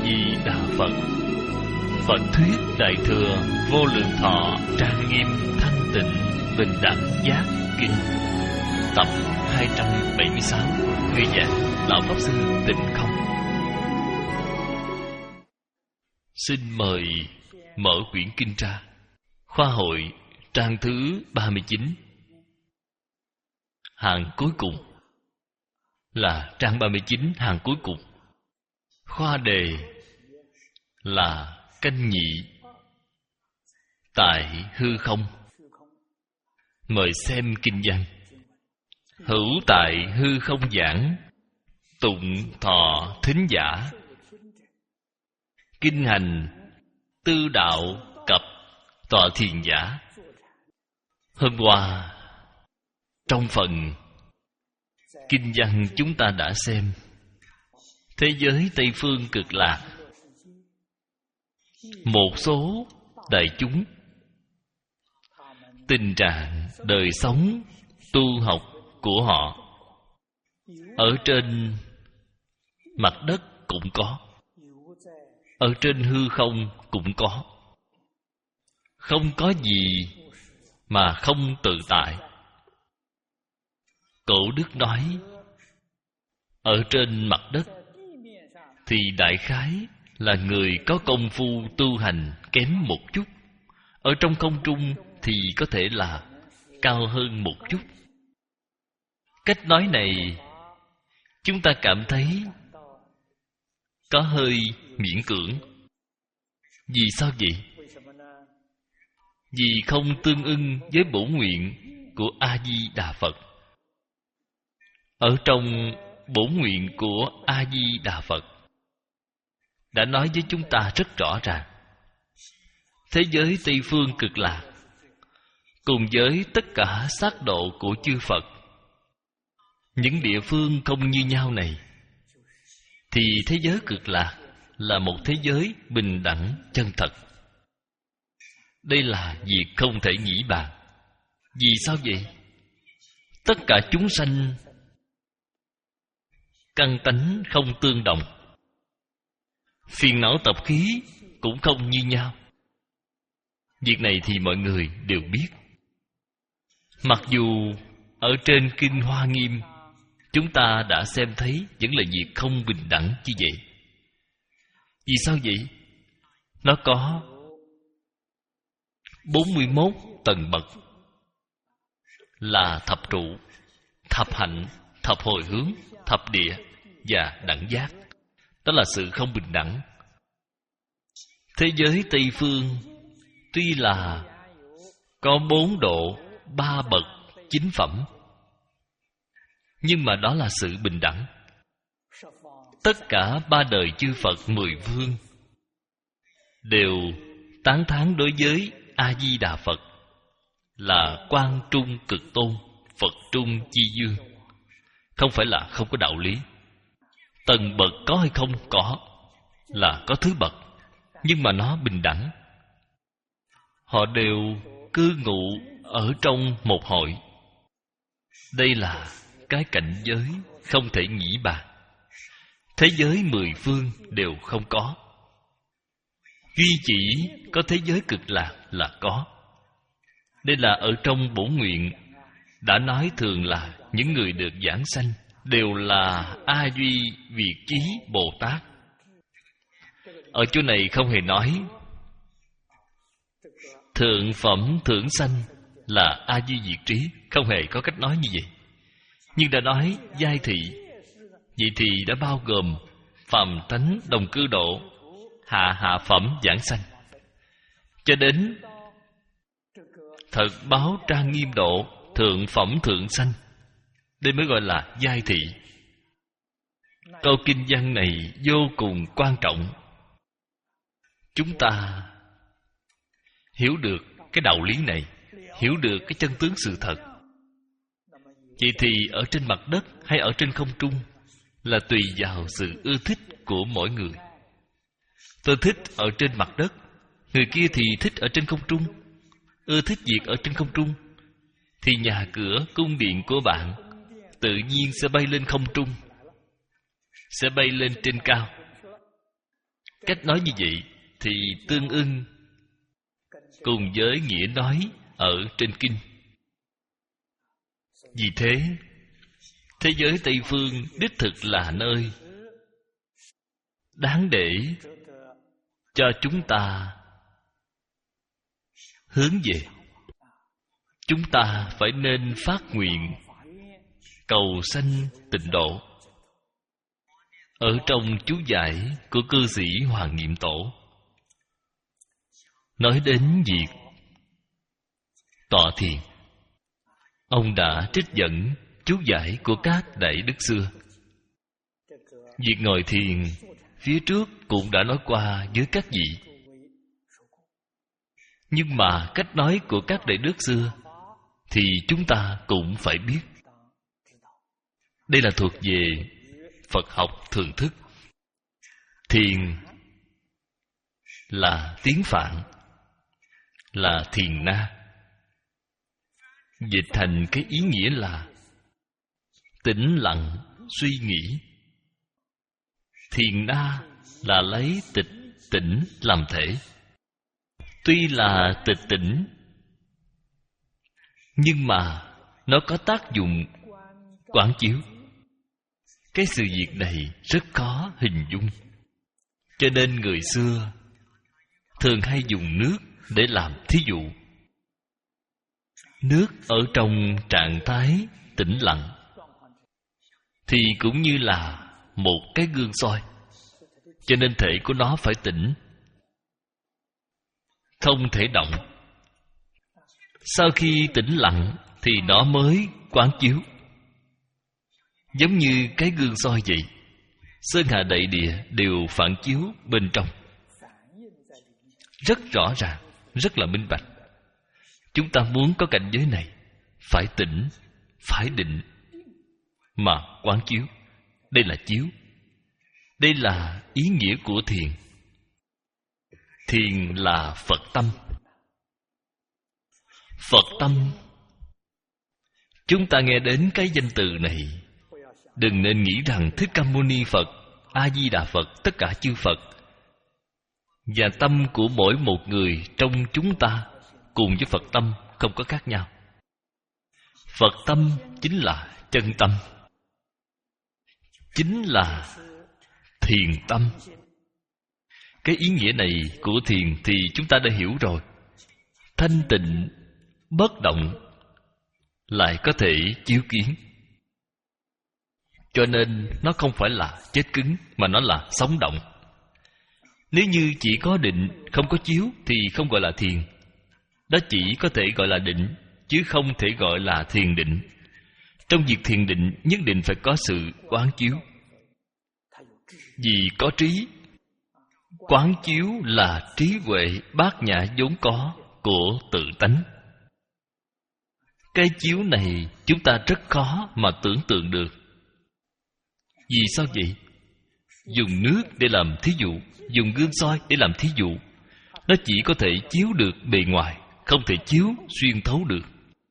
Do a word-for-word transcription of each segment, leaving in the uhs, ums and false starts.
Di Đà Phật. Phật thuyết Đại thừa Vô Lượng Thọ Trang Nghiêm Thanh Tịnh Bình Đẳng Giác Kinh, tập hai trăm bảy mươi sáu. Người giảng Lão Pháp Sư Tịnh Không. Xin mời mở quyển kinh ra. Khoa hội trang thứ ba mươi chín, hàng cuối cùng, là trang ba mươi chín hàng cuối cùng. Khoa đề là canh nhị, tại hư không. Mời xem kinh văn. Hữu tại hư không giảng, tụng thọ thính giả. Kinh hành tư đạo cập tọa thiền giả. Hôm qua trong phần kinh văn chúng ta đã xem thế giới Tây Phương Cực Lạc, một số đại chúng tình trạng đời sống tu học của họ ở trên mặt đất cũng có, ở trên hư không cũng có. Không có gì mà không tự tại. Cổ đức nói, ở trên mặt đất thì đại khái là người có công phu tu hành kém một chút. Ở trong không trung thì có thể là cao hơn một chút. Cách nói này chúng ta cảm thấy có hơi miễn cưỡng. Vì sao vậy? Vì không tương ưng với bổn nguyện của A-di-đà Phật. Ở trong bổn nguyện của A-di-đà Phật đã nói với chúng ta rất rõ ràng, thế giới Tây Phương Cực Lạc cùng với tất cả sát độ của chư Phật, những địa phương không như nhau này, thì thế giới Cực Lạc là một thế giới bình đẳng chân thật. Đây là việc không thể nghĩ bàn. Vì sao vậy? Tất cả chúng sanh căn tánh không tương đồng, phiền não tập khí cũng không như nhau. Việc này thì mọi người đều biết. Mặc dù ở trên Kinh Hoa Nghiêm chúng ta đã xem thấy vẫn là việc không bình đẳng như vậy. Vì sao vậy? Nó có bốn mươi mốt tầng bậc, là thập trụ, thập hạnh, thập hồi hướng, thập địa và đẳng giác. Đó là sự không bình đẳng. Thế giới Tây Phương tuy là có bốn độ, ba bậc, chín phẩm, nhưng mà đó là sự bình đẳng. Tất cả ba đời chư Phật mười phương đều tán thán đối với A-di-đà Phật là Quang Trung Cực Tôn, Phật Trung Chi Dương. Không phải là không có đạo lý. Tầng bậc có hay không? Có, là có thứ bậc, nhưng mà nó bình đẳng. Họ đều cư ngụ ở trong một hội. Đây là cái cảnh giới không thể nghĩ bàn. Thế giới mười phương đều không có. Duy chỉ có thế giới Cực Lạc là có. Đây là ở trong bổn nguyện đã nói thường là những người được giảng sanh đều là A Duy Việt Chí Bồ Tát. Ở chỗ này không hề nói thượng phẩm thượng sanh là A Duy Việt Trí, không hề có cách nói như vậy. Nhưng đã nói giai thị, vậy thì đã bao gồm phàm tánh đồng cư độ, hạ hạ phẩm giảng sanh, cho đến thật báo trang nghiêm độ, thượng phẩm thượng sanh. Đây mới gọi là giai thị. Câu kinh văn này vô cùng quan trọng. Chúng ta hiểu được cái đạo lý này, hiểu được cái chân tướng sự thật. Vậy thì ở trên mặt đất hay ở trên không trung là tùy vào sự ưa thích của mỗi người. Tôi thích ở trên mặt đất, người kia thì thích ở trên không trung. Ưa thích việc ở trên không trung thì nhà cửa cung điện của bạn tự nhiên sẽ bay lên không trung, sẽ bay lên trên cao. Cách nói như vậy thì tương ưng cùng với nghĩa nói ở trên kinh. Vì thế, thế giới Tây Phương đích thực là nơi đáng để cho chúng ta hướng về. Chúng ta phải nên phát nguyện cầu sanh tịnh độ. Ở trong chú giải của cư sĩ Hoàng Niệm Tổ nói đến việc tọa thiền, ông đã trích dẫn chú giải của các đại đức xưa. Việc ngồi thiền phía trước cũng đã nói qua với các vị. Nhưng mà cách nói của các đại đức xưa thì chúng ta cũng phải biết. Đây là thuộc về Phật học thường thức. Thiền là tiếng Phạn, là thiền na. Dịch thành cái ý nghĩa là tĩnh lặng suy nghĩ. Thiền na là lấy tịch tỉnh làm thể. Tuy là tịch tỉnh, nhưng mà nó có tác dụng quán chiếu. Cái sự việc này rất khó hình dung. Cho nên người xưa thường hay dùng nước để làm thí dụ. Nước ở trong trạng thái tĩnh lặng thì cũng như là một cái gương soi, cho nên thể của nó phải tĩnh, không thể động. Sau khi tĩnh lặng thì nó mới quán chiếu. Giống như cái gương soi vậy, sơn hà đại địa đều phản chiếu bên trong, rất rõ ràng, rất là minh bạch. Chúng ta muốn có cảnh giới này, phải tĩnh, phải định mà quán chiếu. Đây là chiếu. Đây là ý nghĩa của thiền. Thiền là Phật tâm. Phật tâm, chúng ta nghe đến cái danh từ này, đừng nên nghĩ rằng Thích Ca Mâu Ni Phật, A Di Đà Phật, tất cả chư Phật và tâm của mỗi một người trong chúng ta cùng với Phật tâm không có khác nhau. Phật tâm chính là chân tâm, chính là thiền tâm. Cái ý nghĩa này của thiền thì chúng ta đã hiểu rồi. Thanh tịnh, bất động, lại có thể chiếu kiến. Cho nên nó không phải là chết cứng, mà nó là sống động. Nếu như chỉ có định, không có chiếu thì không gọi là thiền. Đó chỉ có thể gọi là định, chứ không thể gọi là thiền định. Trong việc thiền định nhất định phải có sự quán chiếu. Vì có trí. Quán chiếu là trí huệ bát nhã vốn có của tự tánh. Cái chiếu này chúng ta rất khó mà tưởng tượng được. Vì sao vậy? Dùng nước để làm thí dụ, dùng gương soi để làm thí dụ, nó chỉ có thể chiếu được bề ngoài, không thể chiếu xuyên thấu được.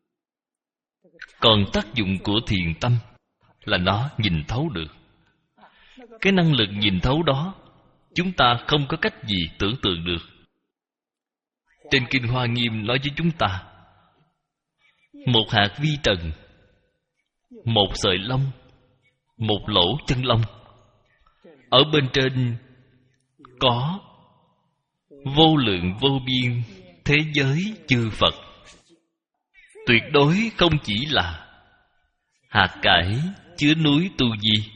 Còn tác dụng của thiền tâm là nó nhìn thấu được. Cái năng lực nhìn thấu đó chúng ta không có cách gì tưởng tượng được. Trên Kinh Hoa Nghiêm nói với chúng ta, một hạt vi trần, một sợi lông, một lỗ chân lông, ở bên trên có vô lượng vô biên thế giới chư Phật. Tuyệt đối không chỉ là hạt cải chứa núi tu di.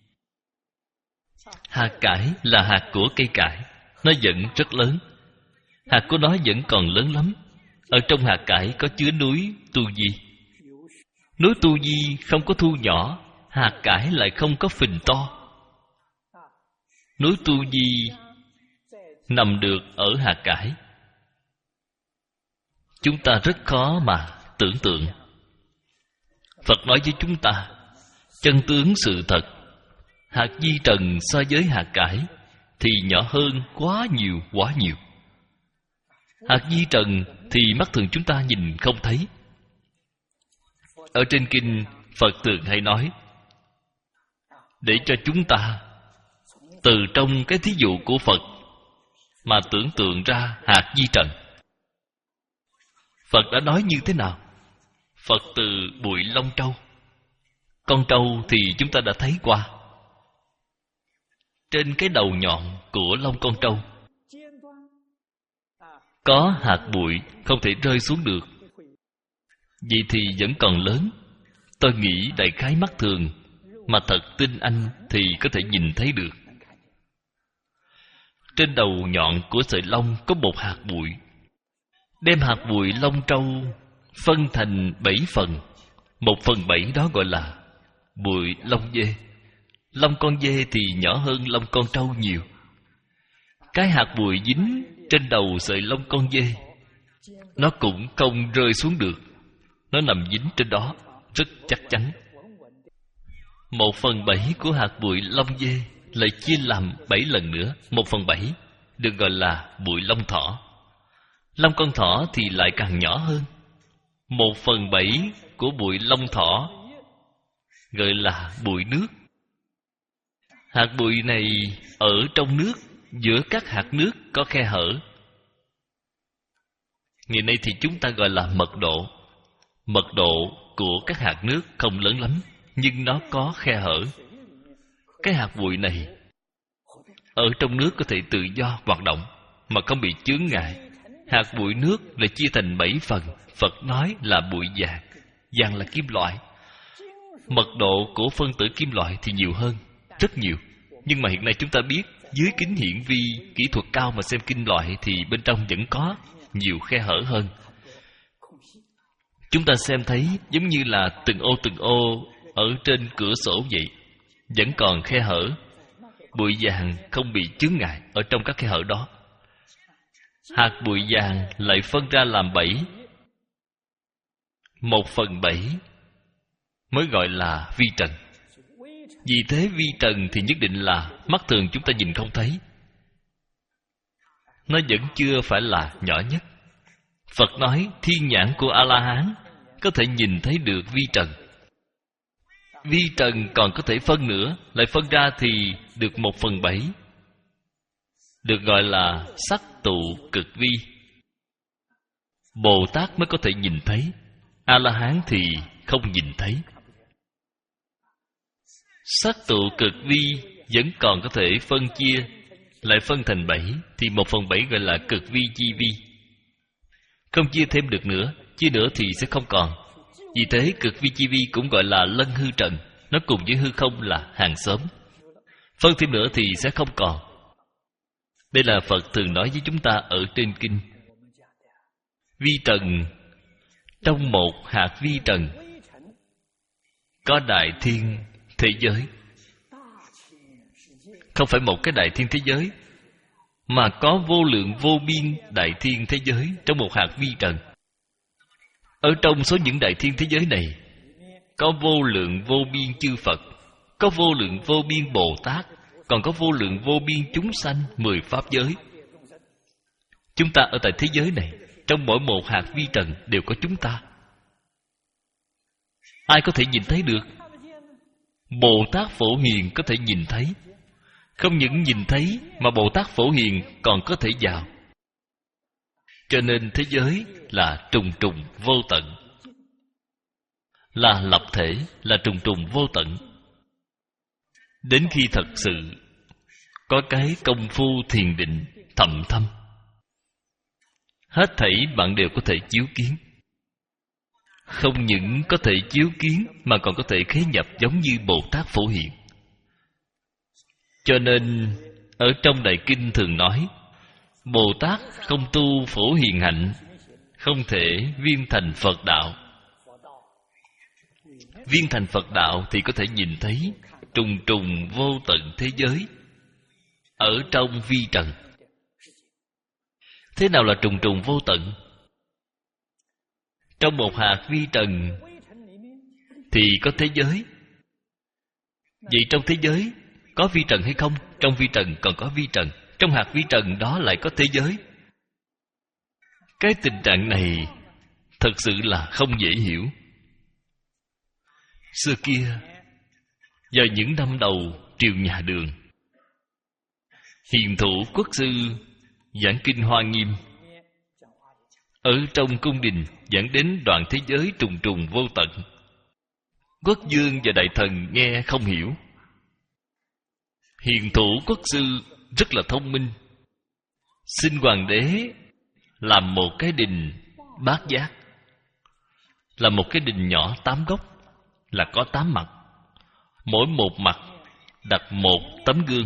Hạt cải là hạt của cây cải, nó vẫn rất lớn. Hạt của nó vẫn còn lớn lắm. Ở trong hạt cải có chứa núi tu di. Núi tu di không có thu nhỏ, hạt cải lại không có phình to. Núi tu di nằm được ở hạt cải. Chúng ta rất khó mà tưởng tượng. Phật nói với chúng ta, chân tướng sự thật, hạt vi trần so với hạt cải thì nhỏ hơn quá nhiều quá nhiều. Hạt vi trần thì mắt thường chúng ta nhìn không thấy. Ở trên kinh, Phật thường hay nói, để cho chúng ta từ trong cái thí dụ của Phật mà tưởng tượng ra hạt vi trần. Phật đã nói như thế nào? Phật từ bụi lông trâu. Con trâu thì chúng ta đã thấy qua. Trên cái đầu nhọn của lông con trâu có hạt bụi không thể rơi xuống được. Vậy thì vẫn còn lớn. Tôi nghĩ đại khái mắt thường mà thật tinh anh thì có thể nhìn thấy được. Trên đầu nhọn của sợi lông có một hạt bụi. Đem hạt bụi lông trâu phân thành bảy phần. Một phần bảy đó gọi là bụi lông dê. Lông con dê thì nhỏ hơn lông con trâu nhiều. Cái hạt bụi dính trên đầu sợi lông con dê, nó cũng không rơi xuống được. Nó nằm dính trên đó rất chắc chắn. Một phần bảy của hạt bụi lông dê lại chia làm bảy lần nữa. Một phần bảy được gọi là bụi lông thỏ. Lông con thỏ thì lại càng nhỏ hơn. Một phần bảy của bụi lông thỏ gọi là bụi nước. Hạt bụi này ở trong nước, giữa các hạt nước có khe hở. Ngày nay thì chúng ta gọi là mật độ. Mật độ của các hạt nước không lớn lắm, nhưng nó có khe hở. Cái hạt bụi này ở trong nước có thể tự do hoạt động mà không bị chướng ngại. Hạt bụi nước lại chia thành bảy phần. Phật nói là bụi vàng. Vàng là kim loại. Mật độ của phân tử kim loại thì nhiều hơn, rất nhiều. Nhưng mà hiện nay chúng ta biết, dưới kính hiển vi kỹ thuật cao mà xem kim loại thì bên trong vẫn có nhiều khe hở hơn. Chúng ta xem thấy giống như là từng ô từng ô ở trên cửa sổ vậy, vẫn còn khe hở. Bụi vàng không bị chướng ngại ở trong các khe hở đó. Hạt bụi vàng lại phân ra làm bảy. Một phần bảy mới gọi là vi trần. Vì thế vi trần thì nhất định là mắt thường chúng ta nhìn không thấy. Nó vẫn chưa phải là nhỏ nhất. Phật nói thiên nhãn của A-la-hán có thể nhìn thấy được vi trần. Vi trần còn có thể phân nữa, lại phân ra thì được một phần bảy, được gọi là sắc tụ cực vi. Bồ Tát mới có thể nhìn thấy, A-la-hán thì không nhìn thấy. Sắc tụ cực vi vẫn còn có thể phân chia, lại phân thành bảy, thì một phần bảy gọi là cực vi chi vi. Không chia thêm được nữa, chia nữa thì sẽ không còn. Vì thế cực vi chi vi cũng gọi là lân hư trần. Nó cùng với hư không là hàng xóm. Phân thêm nữa thì sẽ không còn. Đây là Phật thường nói với chúng ta ở trên kinh. Vi trần, trong một hạt vi trần có đại thiên thế giới. Không phải một cái đại thiên thế giới, mà có vô lượng vô biên đại thiên thế giới trong một hạt vi trần. Ở trong số những đại thiên thế giới này có vô lượng vô biên chư Phật, có vô lượng vô biên Bồ Tát, còn có vô lượng vô biên chúng sanh mười pháp giới. Chúng ta ở tại thế giới này, trong mỗi một hạt vi trần đều có chúng ta. Ai có thể nhìn thấy được? Bồ Tát Phổ Hiền có thể nhìn thấy. Không những nhìn thấy mà Bồ Tát Phổ Hiền còn có thể vào. Cho nên thế giới là trùng trùng vô tận, là lập thể, là trùng trùng vô tận. Đến khi thật sự có cái công phu thiền định thầm thâm, hết thảy bạn đều có thể chiếu kiến. Không những có thể chiếu kiến mà còn có thể khế nhập giống như Bồ Tát Phổ Hiền. Cho nên ở trong Đại Kinh thường nói, Bồ Tát không tu Phổ Hiền hạnh, không thể viên thành Phật đạo. Viên thành Phật đạo thì có thể nhìn thấy trùng trùng vô tận thế giới ở trong vi trần. Thế nào là trùng trùng vô tận? Trong một hạt vi trần thì có thế giới. Vậy trong thế giới có vi trần hay không? Trong vi trần còn có vi trần. Trong hạt vi trần đó lại có thế giới. Cái tình trạng này thật sự là không dễ hiểu. Xưa kia, vào những năm đầu triều nhà Đường, hiền thủ quốc sư giảng Kinh Hoa Nghiêm. Ở trong cung đình giảng đến đoạn thế giới trùng trùng vô tận. Quốc vương và đại thần nghe không hiểu. Hiền thủ quốc sư rất là thông minh, xin hoàng đế làm một cái đình bát giác, là một cái đình nhỏ tám góc, là có tám mặt, mỗi một mặt đặt một tấm gương.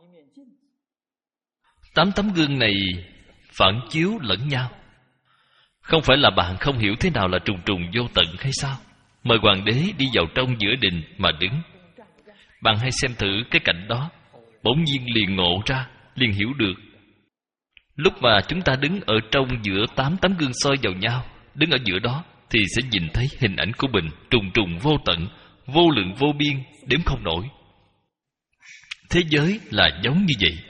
Tám tấm gương này phản chiếu lẫn nhau. Không phải là bạn không hiểu thế nào là trùng trùng vô tận hay sao? Mời hoàng đế đi vào trong giữa đình mà đứng. Bạn hãy xem thử cái cảnh đó, bỗng nhiên liền ngộ ra, liền hiểu được. Lúc mà chúng ta đứng ở trong giữa tám tấm gương soi vào nhau, đứng ở giữa đó, thì sẽ nhìn thấy hình ảnh của mình trùng trùng vô tận, vô lượng vô biên, đếm không nổi. Thế giới là giống như vậy.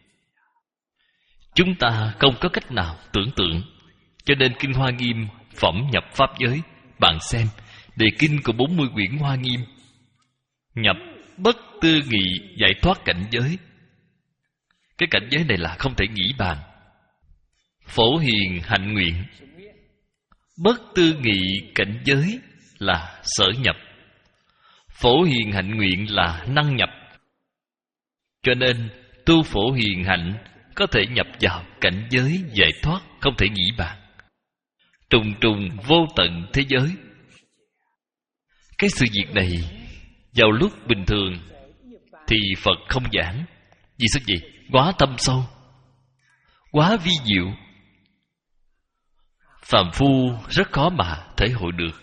Chúng ta không có cách nào tưởng tượng. Cho nên Kinh Hoa Nghiêm phẩm nhập Pháp giới. Bạn xem, đề kinh của bốn mươi quyển Hoa Nghiêm, nhập bất tư nghị giải thoát cảnh giới. Cái cảnh giới này là không thể nghĩ bàn. Phổ hiền hạnh nguyện. Bất tư nghị cảnh giới là sở nhập, phổ hiền hạnh nguyện là năng nhập. Cho nên tu phổ hiền hạnh có thể nhập vào cảnh giới giải thoát không thể nghĩ bàn. Trùng trùng vô tận thế giới. Cái sự việc này vào lúc bình thường thì Phật không giảng. Vì sao vậy? Quá thâm sâu, quá vi diệu, phàm phu rất khó mà thể hội được.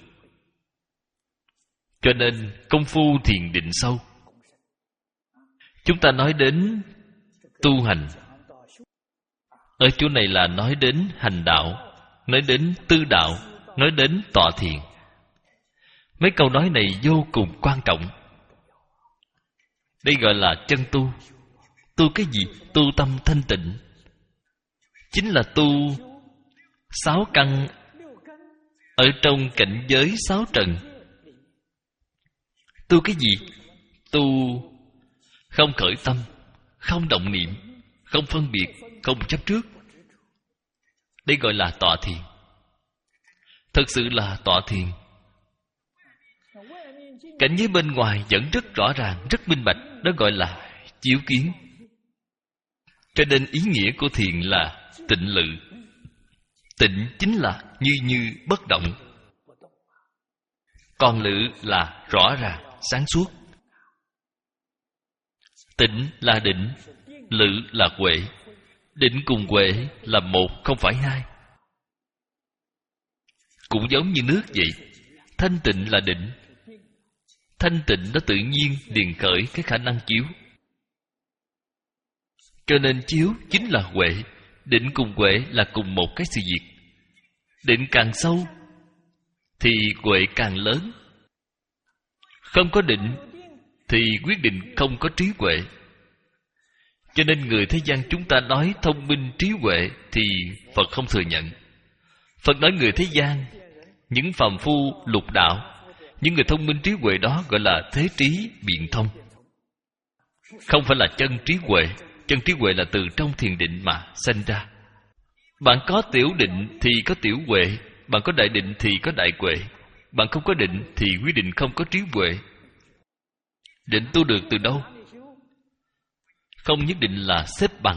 Cho nên công phu thiền định sâu. Chúng ta nói đến tu hành, ở chỗ này là nói đến hành đạo, nói đến tư đạo, nói đến tọa thiền. Mấy câu nói này vô cùng quan trọng. Đây gọi là chân tu. Tu cái gì? Tu tâm thanh tịnh. Chính là tu sáu căn ở trong cảnh giới sáu trần. Tu cái gì? Tu không khởi tâm, không động niệm, không phân biệt, không chấp trước. Đây gọi là tọa thiền. Thật sự là tọa thiền. Cảnh giới bên ngoài vẫn rất rõ ràng, rất minh bạch. Đó gọi là chiếu kiến. Cho nên ý nghĩa của thiền là tịnh lự. Tịnh chính là như như bất động, còn lự là rõ ràng, sáng suốt. Tịnh là định, lự là huệ. Định cùng huệ là một, không phải hai. Cũng giống như nước vậy. Thanh tịnh là định. Thanh tịnh nó tự nhiên liền khởi cái khả năng chiếu. Cho nên chiếu chính là huệ. Định cùng huệ là cùng một cái sự việc. Định càng sâu thì huệ càng lớn. Không có định thì quyết định không có trí huệ. Cho nên người thế gian chúng ta nói thông minh trí huệ thì Phật không thừa nhận. Phật nói người thế gian, những phàm phu lục đạo, những người thông minh trí huệ đó gọi là thế trí biện thông. Không phải là chân trí huệ. Chân trí huệ là từ trong thiền định mà sanh ra. Bạn có tiểu định thì có tiểu huệ, bạn có đại định thì có đại huệ. Bạn không có định thì quyết định không có trí huệ. Định tu được từ đâu? Không nhất định là xếp bằng,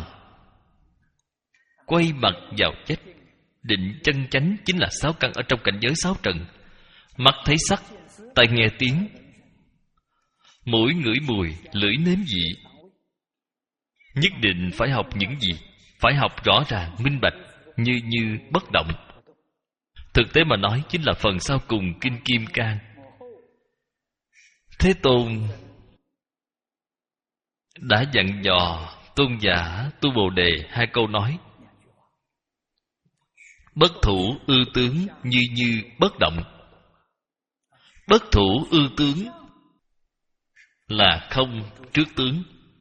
quay mặt vào chết. Định chân chánh chính là sáu căn ở trong cảnh giới sáu trần. Mắt thấy sắc, tai nghe tiếng, mũi ngửi mùi, lưỡi nếm vị. Nhất định phải học những gì? Phải học rõ ràng, minh bạch, như như bất động. Thực tế mà nói chính là phần sau cùng Kinh Kim Cang. Thế Tôn đã dặn dò tôn giả tu Bồ Đề hai câu nói: bất thủ ư tướng như như bất động. Bất thủ ư tướng là không trước tướng.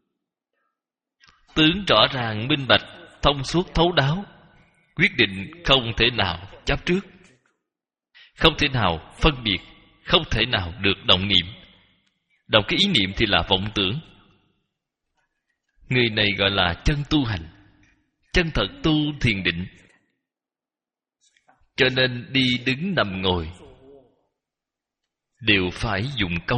Tướng rõ ràng minh bạch, thông suốt thấu đáo, quyết định không thể nào chấp trước, không thể nào phân biệt, không thể nào được động niệm. Động cái ý niệm thì là vọng tưởng. Người này gọi là chân tu hành. chân thật tu thiền định. Cho nên đi đứng nằm ngồi đều phải dùng công.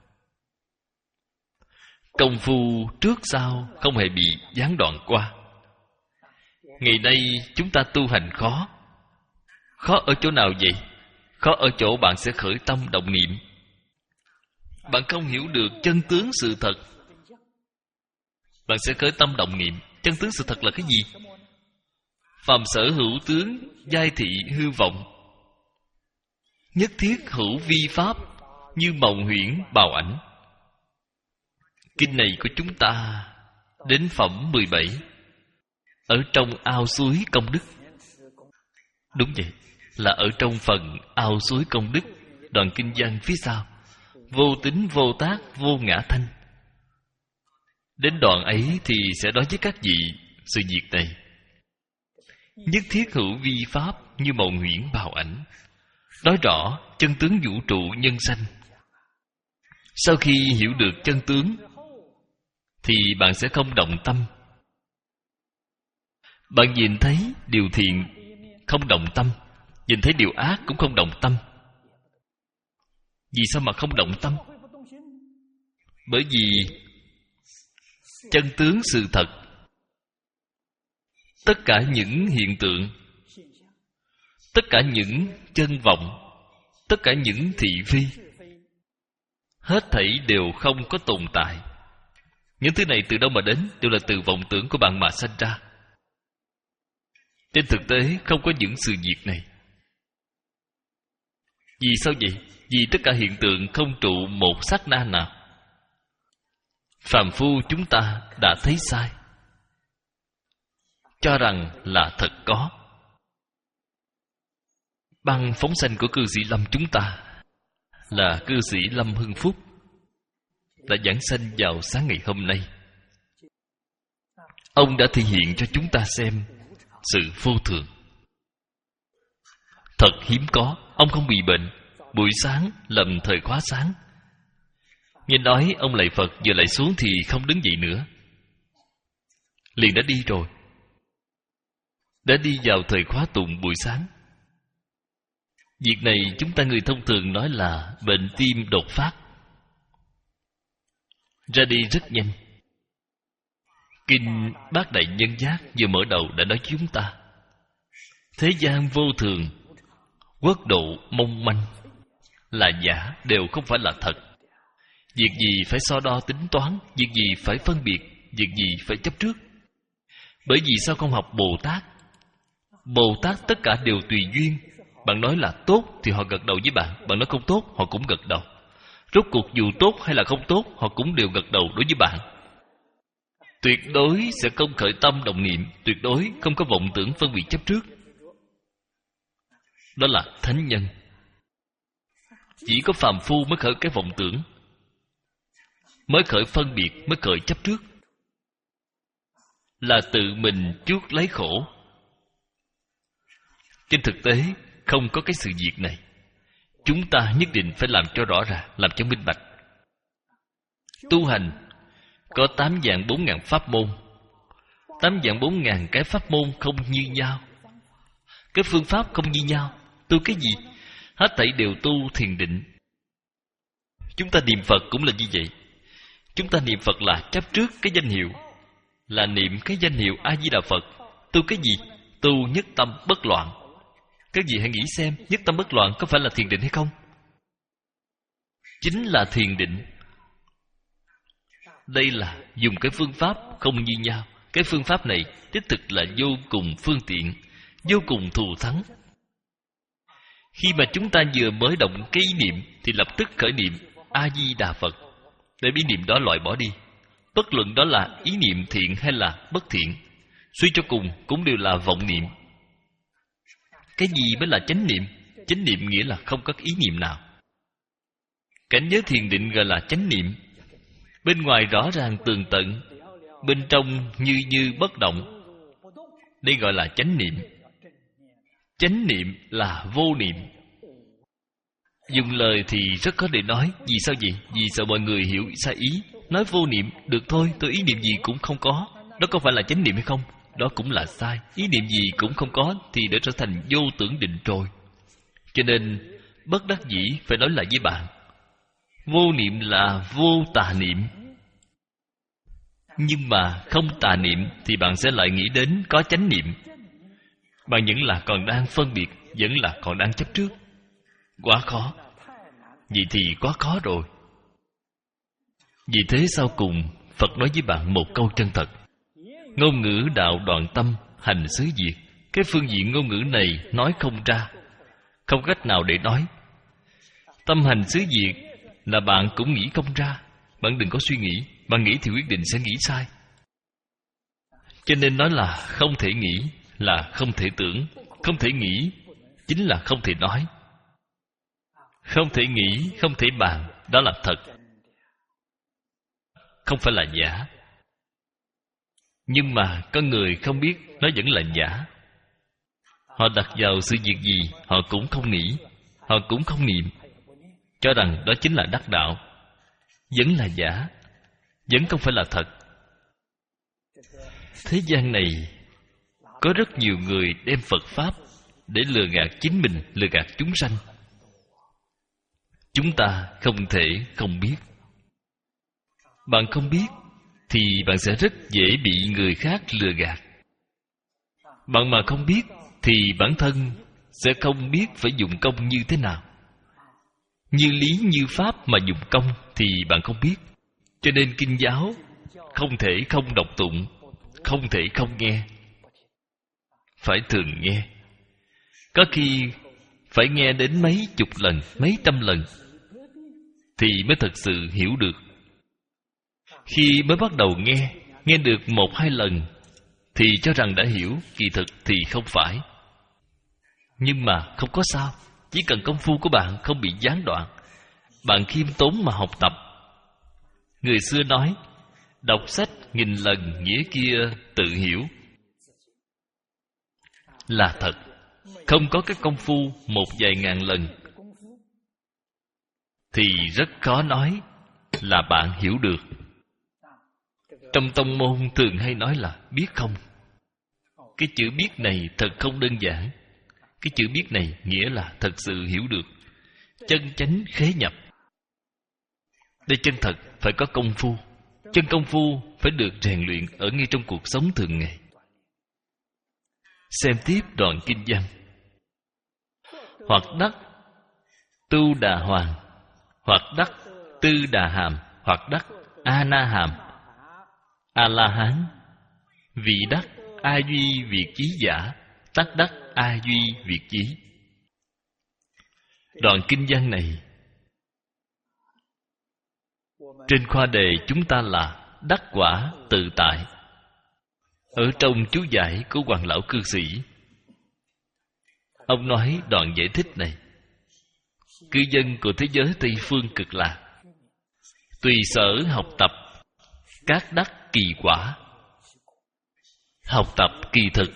Công phu trước sau không hề bị gián đoạn qua. Ngày nay chúng ta tu hành khó. Khó ở chỗ nào vậy? Khó ở chỗ bạn sẽ khởi tâm động niệm. Bạn không hiểu được chân tướng sự thật, bạn sẽ khởi tâm động niệm. Chân tướng sự thật là cái gì? Phàm sở hữu tướng, giai thị hư vọng. Nhất thiết hữu vi pháp, như mộng huyễn bào ảnh. Kinh này của chúng ta đến phẩm mười bảy, ở trong ao suối công đức. Đúng vậy, là ở trong phần ao suối công đức. Đoạn kinh văn phía sau: vô tính vô tác vô ngã thanh. Đến đoạn ấy thì sẽ nói với các vị sự việc này. Nhất thiết hữu vi pháp, như mộng huyễn bào ảnh. Nói rõ chân tướng vũ trụ nhân sanh. Sau khi hiểu được chân tướng thì bạn sẽ không động tâm. Bạn nhìn thấy điều thiện không động tâm, nhìn thấy điều ác cũng không động tâm. Vì sao mà không động tâm? Bởi vì chân tướng sự thật, tất cả những hiện tượng, tất cả những chân vọng, tất cả những thị phi, hết thảy đều không có tồn tại. Những thứ này từ đâu mà đến? Đều là từ vọng tưởng của bạn mà sanh ra. Trên thực tế không có những sự việc này. Vì sao vậy? Vì tất cả hiện tượng không trụ một sát na nào. Phàm phu chúng ta đã thấy sai, cho rằng là thật có. Băng phóng sanh của cư sĩ Lâm chúng ta là cư sĩ Lâm Hưng Phúc, đã giảng sanh vào sáng ngày hôm nay. Ông đã thể hiện cho chúng ta xem sự vô thường. Thật hiếm có. Ông không bị bệnh. Buổi sáng lầm thời khóa sáng, nghe nói ông lạy Phật vừa lạy xuống thì không đứng dậy nữa, liền đã đi rồi. Đã đi vào thời khóa tụng buổi sáng. Việc này chúng ta người thông thường nói là bệnh tim đột phát, ra đi rất nhanh. Kinh Bát Đại Nhân Giác vừa mở đầu đã nói chúng ta: thế gian vô thường, quốc độ mong manh, là giả, đều không phải là thật. Việc gì phải so đo tính toán, việc gì phải phân biệt, việc gì phải chấp trước. Bởi vì sao không học Bồ Tát? Bồ Tát tất cả đều tùy duyên. Bạn nói là tốt thì họ gật đầu với bạn, bạn nói không tốt họ cũng gật đầu. Rốt cuộc dù tốt hay là không tốt, họ cũng đều gật đầu đối với bạn. Tuyệt đối sẽ không khởi tâm động niệm, tuyệt đối không có vọng tưởng phân biệt chấp trước. Đó là thánh nhân. Chỉ có phàm phu mới khởi cái vọng tưởng, mới khởi phân biệt, mới khởi chấp trước, là tự mình chuốc lấy khổ. Trên thực tế không có cái sự việc này. Chúng ta nhất định phải làm cho rõ ràng, làm cho minh bạch. Tu hành có tám vạn bốn ngàn pháp môn. Tám vạn bốn ngàn cái pháp môn không như nhau, cái phương pháp không như nhau. Tu cái gì? Hết thảy đều tu thiền định. Chúng ta niệm Phật cũng là như vậy. Chúng ta niệm Phật là chấp trước cái danh hiệu, là niệm cái danh hiệu A-di-đà Phật. Tu cái gì? Tu nhất tâm bất loạn. Các vị hãy nghĩ xem, nhất tâm bất loạn có phải là thiền định hay không? Chính là thiền định. Đây là dùng cái phương pháp không như nhau. Cái phương pháp này đích thực là vô cùng phương tiện, vô cùng thù thắng. Khi mà chúng ta vừa mới động cái ý niệm thì lập tức khởi niệm A-di-đà Phật, để ý niệm đó loại bỏ đi. Bất luận đó là ý niệm thiện hay là bất thiện, suy cho cùng cũng đều là vọng niệm. Cái gì mới là chánh niệm? Chánh niệm nghĩa là không có ý niệm nào. Cảnh giới thiền định gọi là chánh niệm. Bên ngoài rõ ràng tường tận, bên trong như như bất động. Đây gọi là chánh niệm. Chánh niệm là vô niệm. Dùng lời thì rất khó để nói. Vì sao vậy? Vì sợ mọi người hiểu sai ý. Nói vô niệm, được thôi, tôi ý niệm gì cũng không có. Đó có phải là chánh niệm hay không? đó cũng là sai. Ý niệm gì cũng không có thì đã trở thành vô tưởng định rồi. Cho nên bất đắc dĩ phải nói lại với bạn, vô niệm là vô tà niệm. Nhưng mà không tà niệm thì bạn sẽ lại nghĩ đến có chánh niệm. Bạn vẫn là còn đang phân biệt, vẫn là còn đang chấp trước. Quá khó. Vậy thì quá khó rồi. Vì thế sau cùng Phật nói với bạn một câu chân thật: ngôn ngữ đạo đoạn tâm, hành xứ diệt. Cái phương diện ngôn ngữ này nói không ra, không cách nào để nói. Tâm hành xứ diệt là bạn cũng nghĩ không ra. Bạn đừng có suy nghĩ. Bạn nghĩ thì quyết định sẽ nghĩ sai. Cho nên nói là không thể nghĩ, là không thể tưởng. Không thể nghĩ chính là không thể nói. Không thể nghĩ, không thể bàn, đó là thật, không phải là giả. Nhưng mà có người không biết nó vẫn là giả. Họ đặt vào sự việc gì họ cũng không nghĩ, họ cũng không niệm, cho rằng đó chính là đắc đạo. Vẫn là giả, vẫn không phải là thật. Thế gian này có rất nhiều người đem Phật Pháp để lừa gạt chính mình, lừa gạt chúng sanh. Chúng ta không thể không biết. Bạn không biết thì bạn sẽ rất dễ bị người khác lừa gạt. Bạn mà không biết thì bản thân sẽ không biết phải dùng công như thế nào. Như lý như pháp mà dùng công thì bạn không biết. Cho nên kinh giáo không thể không đọc tụng, không thể không nghe. Phải thường nghe. Có khi phải nghe đến mấy chục lần, mấy trăm lần thì mới thật sự hiểu được. Khi mới bắt đầu nghe, nghe được một hai lần thì cho rằng đã hiểu, kỳ thực thì không phải. Nhưng mà không có sao. Chỉ cần công phu của bạn không bị gián đoạn, bạn khiêm tốn mà học tập. Người xưa nói, đọc sách nghìn lần nghĩa kia tự hiểu. Là thật. Không có cái công phu một vài ngàn lần thì rất khó nói là bạn hiểu được. Trong tông môn thường hay nói là biết không. Cái chữ biết này thật không đơn giản. Cái chữ biết này nghĩa là thật sự hiểu được, chân chánh khế nhập. Đây chân thật phải có công phu. Chân công phu phải được rèn luyện ở ngay trong cuộc sống thường ngày. Xem tiếp đoạn kinh văn. Hoặc đắc tu đà hoàng, hoặc đắc tư đà hàm, hoặc đắc a na hàm, a la hán. Vị đắc a duy việt chí giả, tắc đắc a duy việt chí. Đoạn kinh văn này trên khoa đề chúng ta là đắc quả tự tại. Ở trong chú giải của Hoàng Lão Cư Sĩ, ông nói đoạn giải thích này: cư dân của thế giới Tây Phương Cực Lạc tùy sở học tập các đắc kỳ quả. Học tập kỳ thực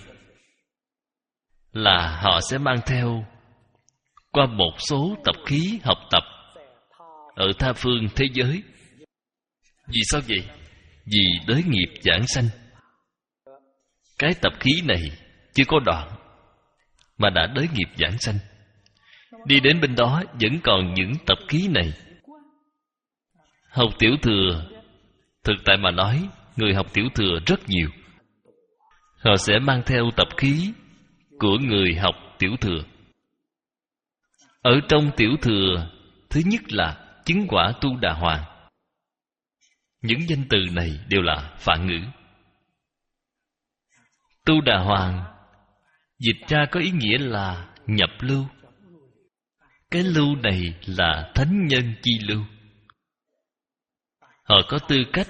là họ sẽ mang theo qua một số tập khí học tập ở tha phương thế giới. Vì sao vậy? Vì đới nghiệp giảng sanh. Cái tập khí này chưa có đoạn mà đã đới nghiệp giảng sanh. Đi đến bên đó vẫn còn những tập khí này. Học tiểu thừa, thực tại mà nói, người học tiểu thừa rất nhiều. Họ sẽ mang theo tập khí của người học tiểu thừa. Ở trong tiểu thừa, thứ nhất là chứng quả tu đà hoàng. Những danh từ này đều là phạn ngữ. Tu đà hoàng dịch ra có ý nghĩa là nhập lưu. Cái lưu này là thánh nhân chi lưu. Họ có tư cách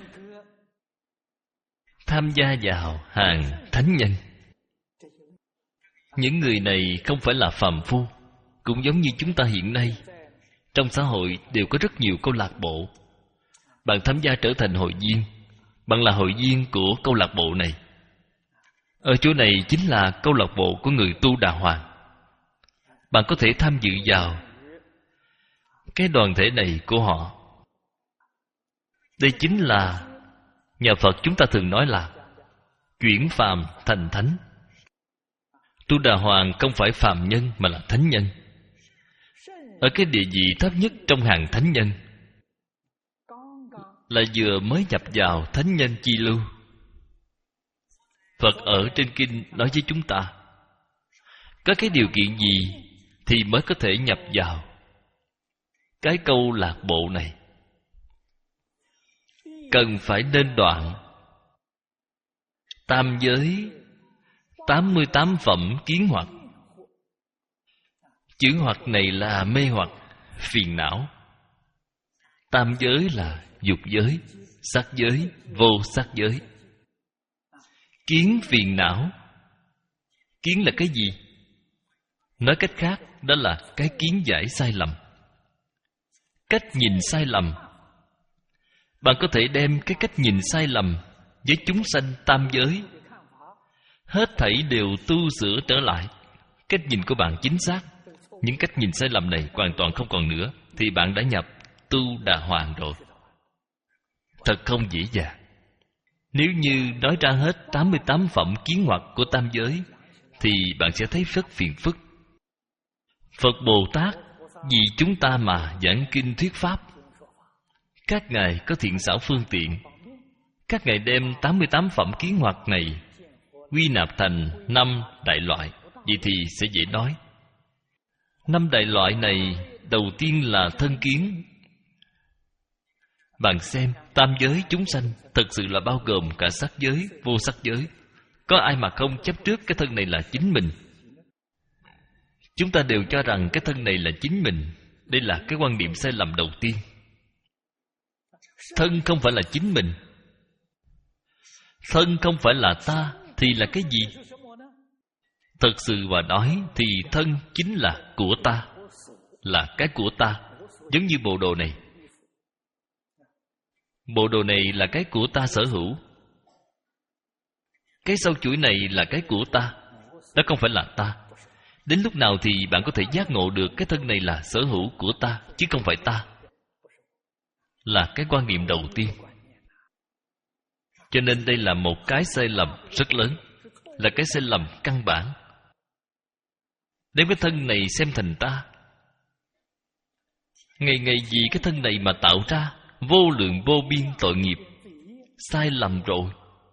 tham gia vào hàng thánh nhân. Những người này không phải là phàm phu. Cũng giống như chúng ta hiện nay, trong xã hội đều có rất nhiều câu lạc bộ. Bạn tham gia trở thành hội viên, bạn là hội viên của câu lạc bộ này. Ở chỗ này chính là câu lạc bộ của người tu đà hoàng. Bạn có thể tham dự vào cái đoàn thể này của họ. Đây chính là nhà Phật chúng ta thường nói là chuyển phàm thành thánh. Tu Đà Hoàng không phải phàm nhân mà là thánh nhân, ở cái địa vị thấp nhất trong hàng thánh nhân, là vừa mới nhập vào thánh nhân chi lưu. Phật ở trên kinh nói với chúng ta, có cái điều kiện gì thì mới có thể nhập vào cái câu lạc bộ này? Cần phải nên đoạn tam giới tám mươi tám phẩm kiến hoặc. Chữ hoặc này là mê hoặc, phiền não. Tam giới là dục giới, sắc giới, vô sắc giới. Kiến phiền não. Kiến là cái gì? Nói cách khác, đó là cái kiến giải sai lầm, cách nhìn sai lầm. Bạn có thể đem cái cách nhìn sai lầm với chúng sanh tam giới, hết thảy đều tu sửa trở lại. Cách nhìn của bạn chính xác, những cách nhìn sai lầm này hoàn toàn không còn nữa, thì bạn đã nhập Tu Đà Hoàng rồi. Thật không dễ dàng. Nếu như nói ra hết tám mươi tám phẩm kiến hoặc của tam giới, thì bạn sẽ thấy rất phiền phức. Phật Bồ Tát vì chúng ta mà giảng kinh thuyết pháp. Các ngài có thiện xảo phương tiện, các ngài đem tám mươi tám phẩm kiến hoặc này quy nạp thành năm đại loại. Vậy thì sẽ dễ nói. Năm đại loại này, đầu tiên là thân kiến. Bạn xem, tam giới chúng sanh thật sự là bao gồm cả sắc giới, vô sắc giới. Có ai mà không chấp trước cái thân này là chính mình? Chúng ta đều cho rằng cái thân này là chính mình. Đây là cái quan niệm sai lầm đầu tiên. Thân không phải là chính mình. Thân không phải là ta, thì là cái gì? Thật sự mà nói thì thân chính là của ta, là cái của ta. Giống như bộ đồ này. Bộ đồ này là cái của ta sở hữu. Cái sâu chuỗi này là cái của ta. Đó không phải là ta. Đến lúc nào thì bạn có thể giác ngộ được cái thân này là sở hữu của ta, chứ không phải ta? Là cái quan niệm đầu tiên. Cho nên đây là một cái sai lầm rất lớn, là cái sai lầm căn bản. Đem cái thân này xem thành ta. Ngày ngày vì cái thân này mà tạo ra vô lượng vô biên tội nghiệp. Sai lầm rồi.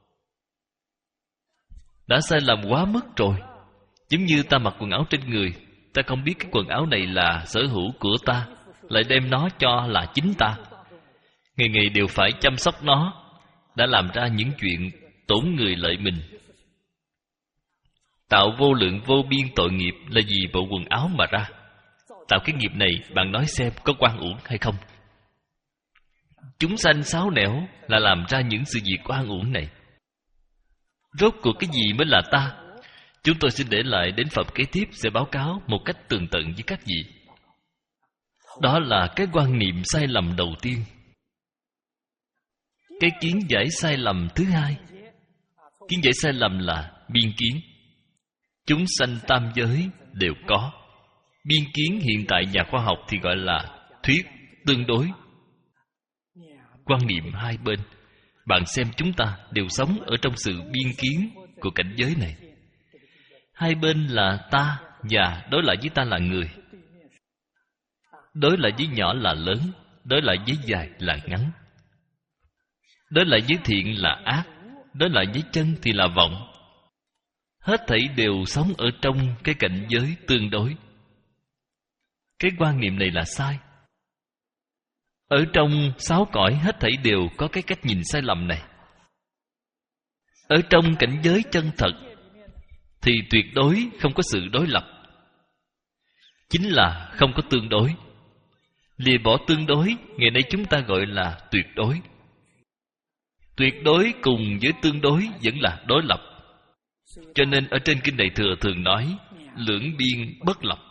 Đã sai lầm quá mức rồi. Giống như ta mặc quần áo trên người, ta không biết cái quần áo này là sở hữu của ta, lại đem nó cho là chính ta. Ngày ngày đều phải chăm sóc nó, đã làm ra những chuyện tổn người lợi mình. Tạo vô lượng vô biên tội nghiệp là vì bộ quần áo mà ra. Tạo cái nghiệp này, bạn nói xem có oan uổng hay không? Chúng sanh sáu nẻo là làm ra những sự việc oan uổng này. Rốt cuộc cái gì mới là ta? Chúng tôi xin để lại đến phẩm kế tiếp sẽ báo cáo một cách tường tận với các vị. Đó là cái quan niệm sai lầm đầu tiên. Cái kiến giải sai lầm thứ hai. Kiến giải sai lầm là biên kiến. Chúng sanh tam giới đều có. Biên kiến hiện tại nhà khoa học thì gọi là thuyết tương đối. Quan niệm hai bên. Bạn xem chúng ta đều sống ở trong sự biên kiến của cảnh giới này. Hai bên là ta và đối lại với ta là người. Đối lại với nhỏ là lớn, đối lại với dài là ngắn. Đối lại với thiện là ác, đối lại với chân thì là vọng. Hết thảy đều sống ở trong cái cảnh giới tương đối. Cái quan niệm này là sai. Ở trong sáu cõi hết thảy đều có cái cách nhìn sai lầm này. Ở trong cảnh giới chân thật thì tuyệt đối không có sự đối lập. Chính là không có tương đối. Lìa bỏ tương đối, ngày nay chúng ta gọi là tuyệt đối. Tuyệt đối cùng với tương đối vẫn là đối lập. Cho nên ở trên kinh này thừa thường nói lưỡng biên bất lập.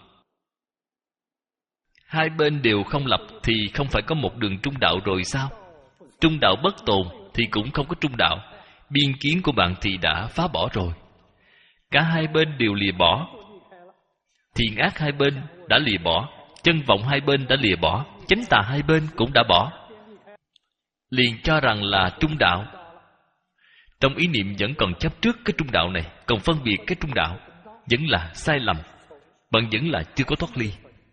Hai bên đều không lập thì không phải có một đường trung đạo rồi sao? Trung đạo bất tồn thì cũng không có trung đạo. Biên kiến của bạn thì đã phá bỏ rồi. Cả hai bên đều lìa bỏ. Thiện ác hai bên đã lìa bỏ. Chân vọng hai bên đã lìa bỏ. Chánh tà hai bên cũng đã bỏ. Liền cho rằng là trung đạo. trong ý niệm vẫn còn chấp trước cái trung đạo này, còn phân biệt cái trung đạo, vẫn là sai lầm. Bạn vẫn là chưa có thoát ly.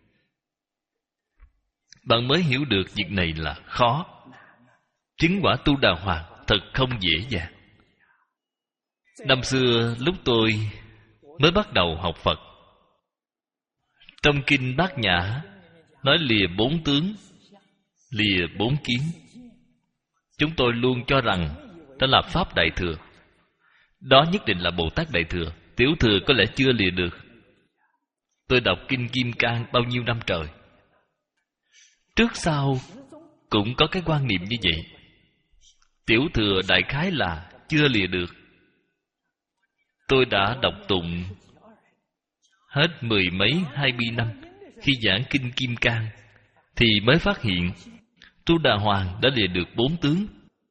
Bạn mới hiểu được việc này là khó. Chứng quả Tu Đà Hoàng thật không dễ dàng. Năm xưa lúc tôi mới bắt đầu học Phật, trong kinh Bát Nhã nói lìa bốn tướng, lìa bốn kiến. Chúng tôi luôn cho rằng đó là Pháp Đại Thừa. Đó nhất định là Bồ Tát Đại Thừa. Tiểu Thừa có lẽ chưa lìa được. Tôi đọc kinh Kim Cang bao nhiêu năm trời, trước sau cũng có cái quan niệm như vậy. Tiểu Thừa đại khái là chưa lìa được. Tôi đã đọc tụng hết mười mấy hai mươi năm. Khi giảng kinh Kim Cang thì mới phát hiện Tu Đà Hoàng đã lìa được bốn tướng.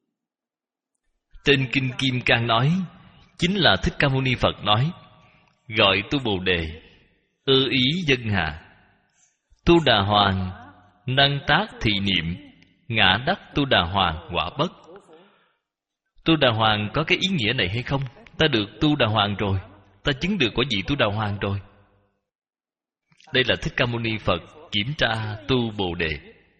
Trên kinh Kim Cang nói, chính là Thích Ca Mâu Ni Phật nói, gọi tu Bồ Đề, ư ý dân hà. Tu Đà Hoàng năng tác thị niệm, ngã đắc Tu Đà Hoàng quả bất. Tu Đà Hoàng có cái ý nghĩa này hay không? Ta được Tu Đà Hoàng rồi, ta chứng được quả vị Tu Đà Hoàng rồi. Đây là Thích Ca Mâu Ni Phật kiểm tra tu Bồ Đề.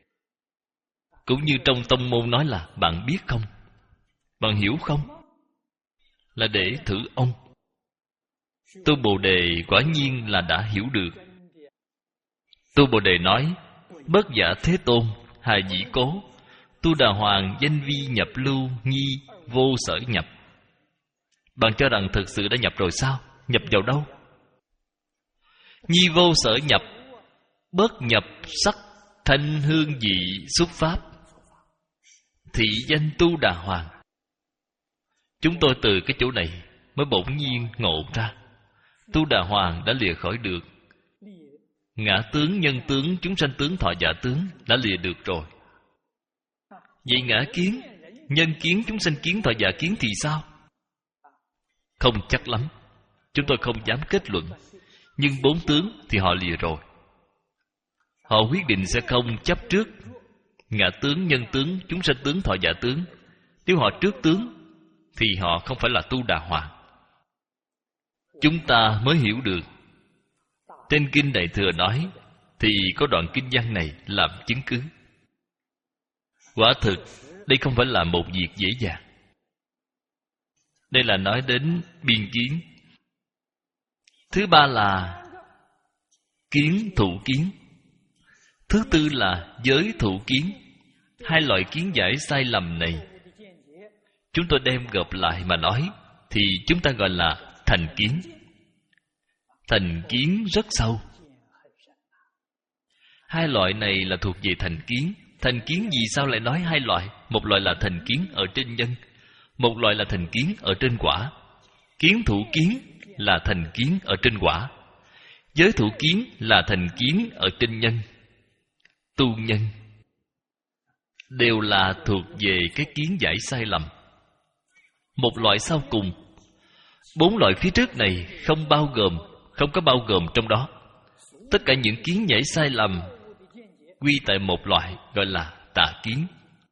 Cũng như trong tông môn nói là bạn biết không? Bạn hiểu không? Là để thử ông. Tu Bồ Đề quả nhiên là đã hiểu được. Tu Bồ Đề nói, bất giả Thế Tôn, hà dĩ cố, Tu Đà Hoàng danh vi nhập lưu, nhi vô sở nhập. Bạn cho rằng thực sự đã nhập rồi sao? Nhập vào đâu? Nhi vô sở nhập, bất nhập sắc thanh hương vị xuất pháp, thị danh Tu Đà Hoàng. Chúng tôi từ cái chỗ này mới bỗng nhiên ngộ ra, Tu Đà Hoàng đã lìa khỏi được ngã tướng, nhân tướng, chúng sanh tướng, thọ giả tướng, đã lìa được rồi. Vậy ngã kiến, nhân kiến, chúng sanh kiến, thọ giả kiến thì sao? Không chắc lắm. Chúng tôi không dám kết luận. Nhưng bốn tướng thì họ lìa rồi. Họ quyết định sẽ không chấp trước ngã tướng, nhân tướng, chúng sanh tướng, thọ giả tướng. Nếu họ trước tướng thì họ không phải là Tu Đà Hoàng. Chúng ta mới hiểu được. Trên kinh Đại Thừa nói thì có đoạn kinh văn này làm chứng cứ. Quả thực đây không phải là một việc dễ dàng. Đây là nói đến biên kiến. Thứ ba là kiến thụ kiến. Thứ tư là giới thụ kiến. Hai loại kiến giải sai lầm này chúng tôi đem gộp lại mà nói thì chúng ta gọi là thành kiến. Thành kiến rất sâu. Hai loại này là thuộc về thành kiến. Thành kiến vì sao lại nói hai loại? Một loại là thành kiến ở trên nhân, một loại là thành kiến ở trên quả. Kiến thụ kiến là thành kiến ở trên quả, giới thụ kiến là thành kiến ở trên nhân. Tu nhân đều là thuộc về cái kiến giải sai lầm. Một loại sau cùng. Bốn loại phía trước này không bao gồm, không có bao gồm trong đó. Tất cả những kiến giải sai lầm quy tại một loại gọi là tà kiến.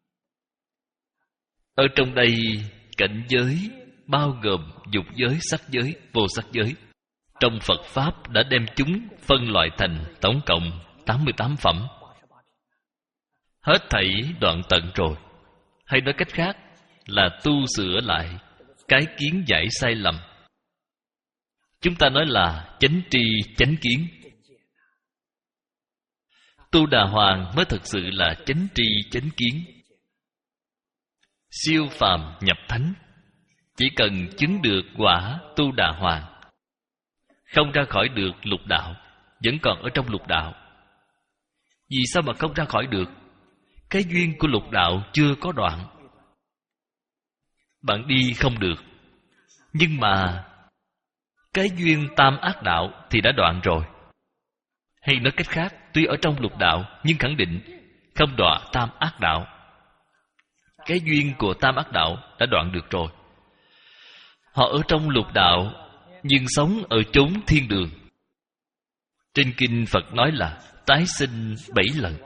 Ở trong đây cảnh giới bao gồm dục giới, sắc giới, vô sắc giới. Trong Phật Pháp đã đem chúng phân loại thành tổng cộng tám mươi tám phẩm. Hết thảy đoạn tận rồi. Hay nói cách khác là tu sửa lại cái kiến giải sai lầm. Chúng ta nói là chánh tri chánh kiến. Tu Đà Hoàng mới thực sự là chánh tri chánh kiến. Siêu phàm nhập thánh. Chỉ cần chứng được quả Tu Đà Hoàng, không ra khỏi được lục đạo, vẫn còn ở trong lục đạo. Vì sao mà không ra khỏi được? Cái duyên của lục đạo chưa có đoạn. Bạn đi không được. Nhưng mà cái duyên tam ác đạo thì đã đoạn rồi. Hay nói cách khác, tuy ở trong lục đạo nhưng khẳng định không đọa tam ác đạo. Cái duyên của tam ác đạo đã đoạn được rồi. Họ ở trong lục đạo nhưng sống ở chốn thiên đường. Trên kinh Phật nói là tái sinh bảy lần.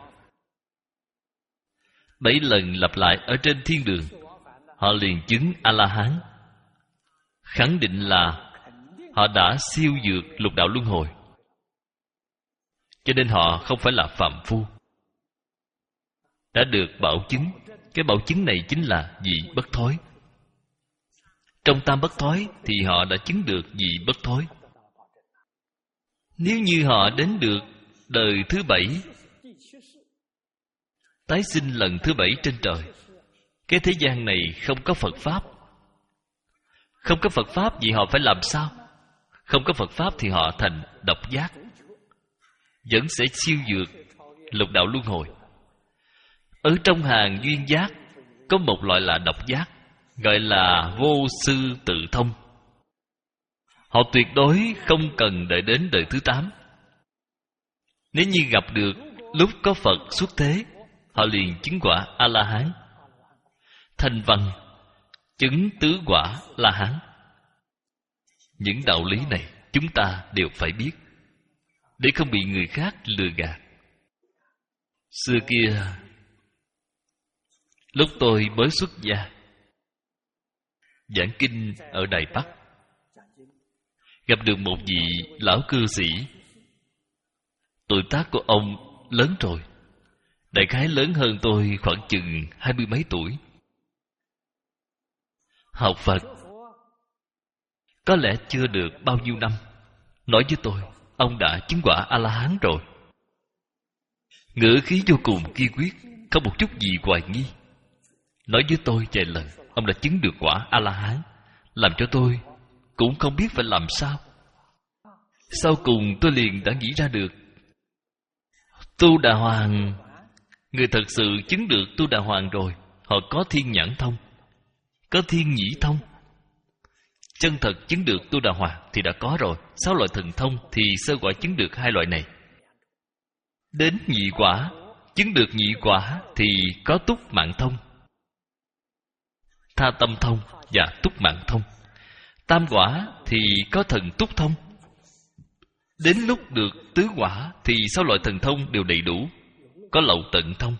Bảy lần lặp lại ở trên thiên đường, họ liền chứng A-la-hán. khẳng định là họ đã siêu vượt lục đạo luân hồi, cho nên họ không phải là phàm phu, đã được bảo chứng. Cái bảo chứng này chính là vị bất thối. Trong tam bất thối thì họ đã chứng được vị bất thối. Nếu như họ đến được đời thứ bảy, tái sinh lần thứ bảy trên trời, cái thế gian này không có Phật Pháp. Không có Phật Pháp vậy họ phải làm sao? Không có Phật Pháp thì họ thành độc giác, vẫn sẽ siêu vượt lục đạo luân hồi. Ở trong hàng duyên giác có một loại là độc giác, gọi là vô sư tự thông. Họ tuyệt đối không cần đợi đến đời thứ tám. Nếu như gặp được lúc có Phật xuất thế, họ liền chứng quả A-la-hán, thành văn, chứng tứ quả La-hán. Những đạo lý này chúng ta đều phải biết, để không bị người khác lừa gạt. Xưa kia, lúc tôi mới xuất gia giảng kinh ở Đài Bắc, gặp được một vị lão cư sĩ. Tuổi tác của ông lớn rồi, đại khái lớn hơn tôi khoảng chừng hai mươi mấy tuổi. Học Phật có lẽ chưa được bao nhiêu năm, nói với tôi ông đã chứng quả A-la-hán rồi. Ngữ khí vô cùng kiên quyết, không một chút gì hoài nghi. Nói với tôi vài lần ông đã chứng được quả A-la-hán, làm cho tôi cũng không biết phải làm sao. Sau cùng tôi liền đã nghĩ ra được, Tu Đà Hoàng, người thật sự chứng được Tu Đà Hoàng rồi, họ có thiên nhãn thông, có thiên nhĩ thông. Chân thật chứng được Tu Đà Hoàng thì đã có rồi. Sáu loại thần thông thì sơ quả chứng được hai loại này. Đến nhị quả, chứng được nhị quả thì có túc mạng thông, tha tâm thông và túc mạng thông. Tam quả thì có thần túc thông. Đến lúc được tứ quả thì sáu loại thần thông đều đầy đủ, có lậu tận thông.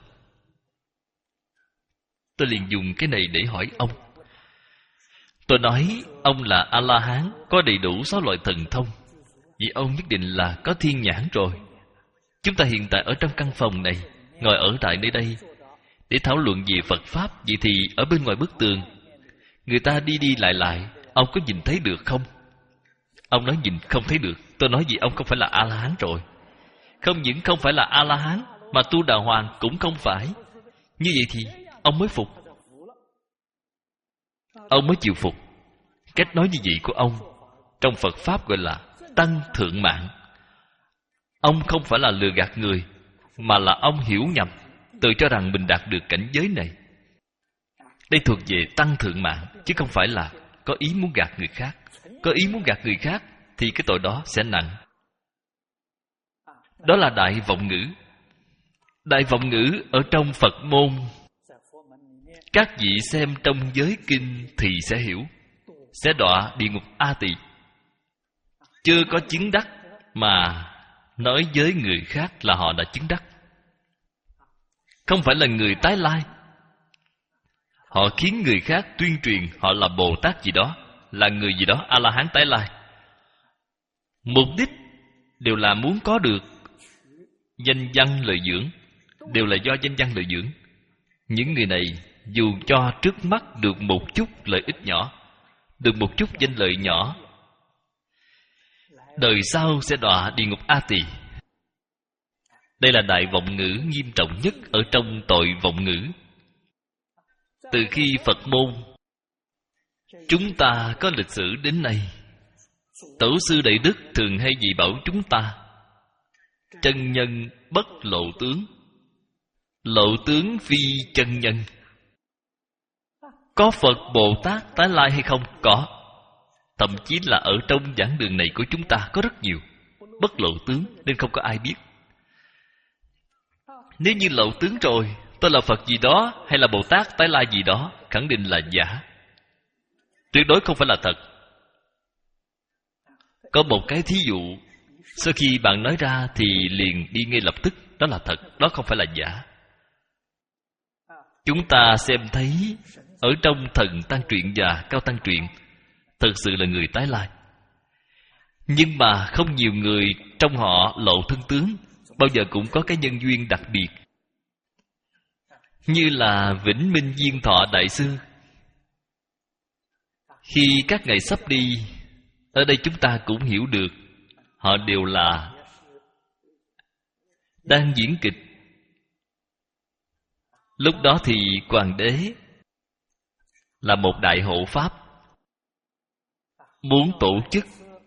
Tôi liền dùng cái này để hỏi ông. Tôi nói ông là A-la-hán, có đầy đủ sáu loại thần thông, vì ông nhất định là có thiên nhãn rồi. Chúng ta hiện tại ở trong căn phòng này, ngồi ở tại nơi đây để thảo luận về Phật Pháp. Vậy thì ở bên ngoài bức tường, người ta đi đi lại lại, ông có nhìn thấy được không? Ông nói nhìn không thấy được. Tôi nói gì ông không phải là A-la-hán rồi. Không những không phải là A-la-hán, mà Tu Đà Hoàng cũng không phải. Như vậy thì ông mới phục, ông mới chịu phục. Cách nói như vậy của ông trong Phật Pháp gọi là tăng thượng mạng. Ông không phải là lừa gạt người, mà là ông hiểu nhầm, tự cho rằng mình đạt được cảnh giới này. Đây thuộc về tăng thượng mạng, chứ không phải là có ý muốn gạt người khác. Có ý muốn gạt người khác thì cái tội đó sẽ nặng. Đó là đại vọng ngữ. Đại vọng ngữ ở trong Phật môn, các vị xem trong giới kinh thì sẽ hiểu, sẽ đọa địa ngục A Tỳ. Chưa có chứng đắc mà nói với người khác là họ đã chứng đắc. Không phải là người tái lai. Họ khiến người khác tuyên truyền họ là Bồ Tát gì đó, là người gì đó A-la-hán tái lai. Mục đích đều là muốn có được danh văn lợi dưỡng, đều là do danh văn lợi dưỡng. Những người này dù cho trước mắt được một chút lợi ích nhỏ, được một chút danh lợi nhỏ, đời sau sẽ đọa địa ngục A Tỳ. Đây là đại vọng ngữ nghiêm trọng nhất ở trong tội vọng ngữ. Từ khi Phật môn chúng ta có lịch sử đến nay, Tổ sư Đại Đức thường hay dạy bảo chúng ta: chân nhân bất lộ tướng, lộ tướng phi chân nhân. Có Phật Bồ Tát tái lai hay không? Có. Thậm chí là ở trong giảng đường này của chúng ta có rất nhiều bất lộ tướng, nên không có ai biết. Nếu như lộ tướng rồi, tôi là Phật gì đó hay là Bồ Tát tái lai gì đó, khẳng định là giả, tuyệt đối không phải là thật. Có một cái thí dụ, sau khi bạn nói ra thì liền đi ngay lập tức, đó là thật, đó không phải là giả. Chúng ta xem thấy ở trong Thần Tăng Truyện và Cao Tăng Truyện, thật sự là người tái lai. Nhưng mà không nhiều người trong họ lộ thân tướng, bao giờ cũng có cái nhân duyên đặc biệt. Như là Vĩnh Minh Diên Thọ Đại Sư. Khi các ngài sắp đi, ở đây chúng ta cũng hiểu được họ đều là đang diễn kịch. Lúc đó thì Hoàng đế là một đại hộ pháp, muốn tổ chức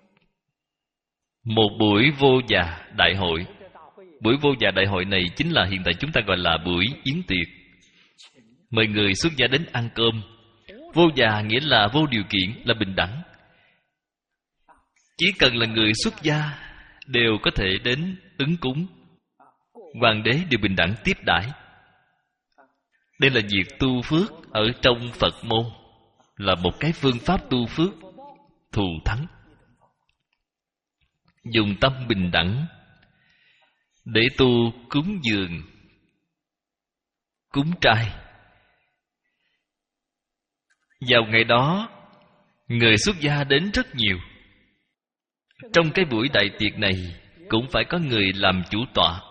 một buổi vô già đại hội. Buổi vô già đại hội này chính là hiện tại chúng ta gọi là buổi yến tiệc. Mời người xuất gia đến ăn cơm. Vô già nghĩa là vô điều kiện, là bình đẳng. Chỉ cần là người xuất gia đều có thể đến ứng cúng. Hoàng đế đều bình đẳng tiếp đãi. Đây là việc tu phước ở trong Phật môn, là một cái phương pháp tu phước thù thắng. Dùng tâm bình đẳng để tu cúng dường, cúng trai. Vào ngày đó, người xuất gia đến rất nhiều. Trong cái buổi đại tiệc này cũng phải có người làm chủ tọa.